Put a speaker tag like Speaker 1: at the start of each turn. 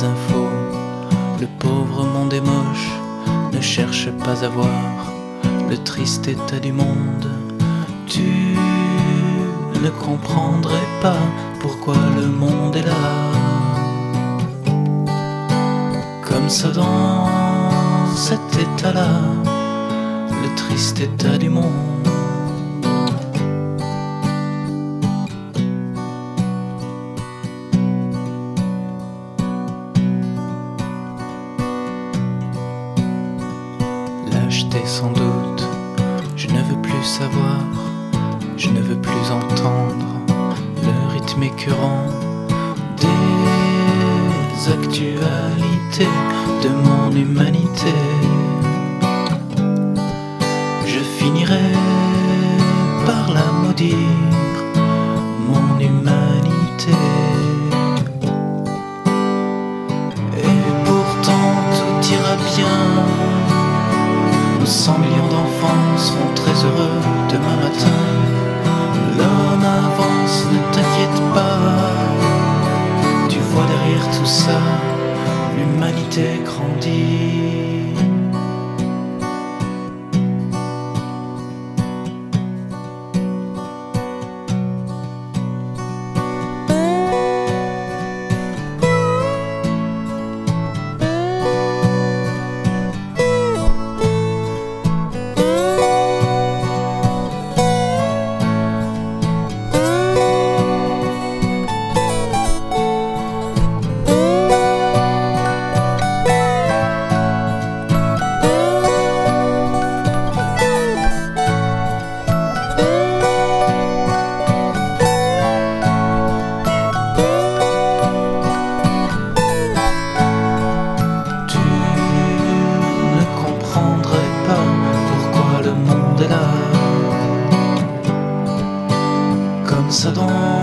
Speaker 1: les infos. Le pauvre monde est moche, ne cherche pas à voir le triste état du monde. Tu ne comprendrais pas pourquoi le monde est là, comme ça dans cet état-là, le triste état du monde. Lâcheté sans doute, je ne veux plus savoir, je ne veux plus entendre le rythme écœurant des actualités de mon humanité. Je finirai par la maudire, mon humanité. Et pourtant tout ira bien, nos 100 millions d'enfants seront très heureux demain matin. L'homme avance, ne t'inquiète pas. Tu vois derrière tout ça, l'humanité grandit. Comme ça dans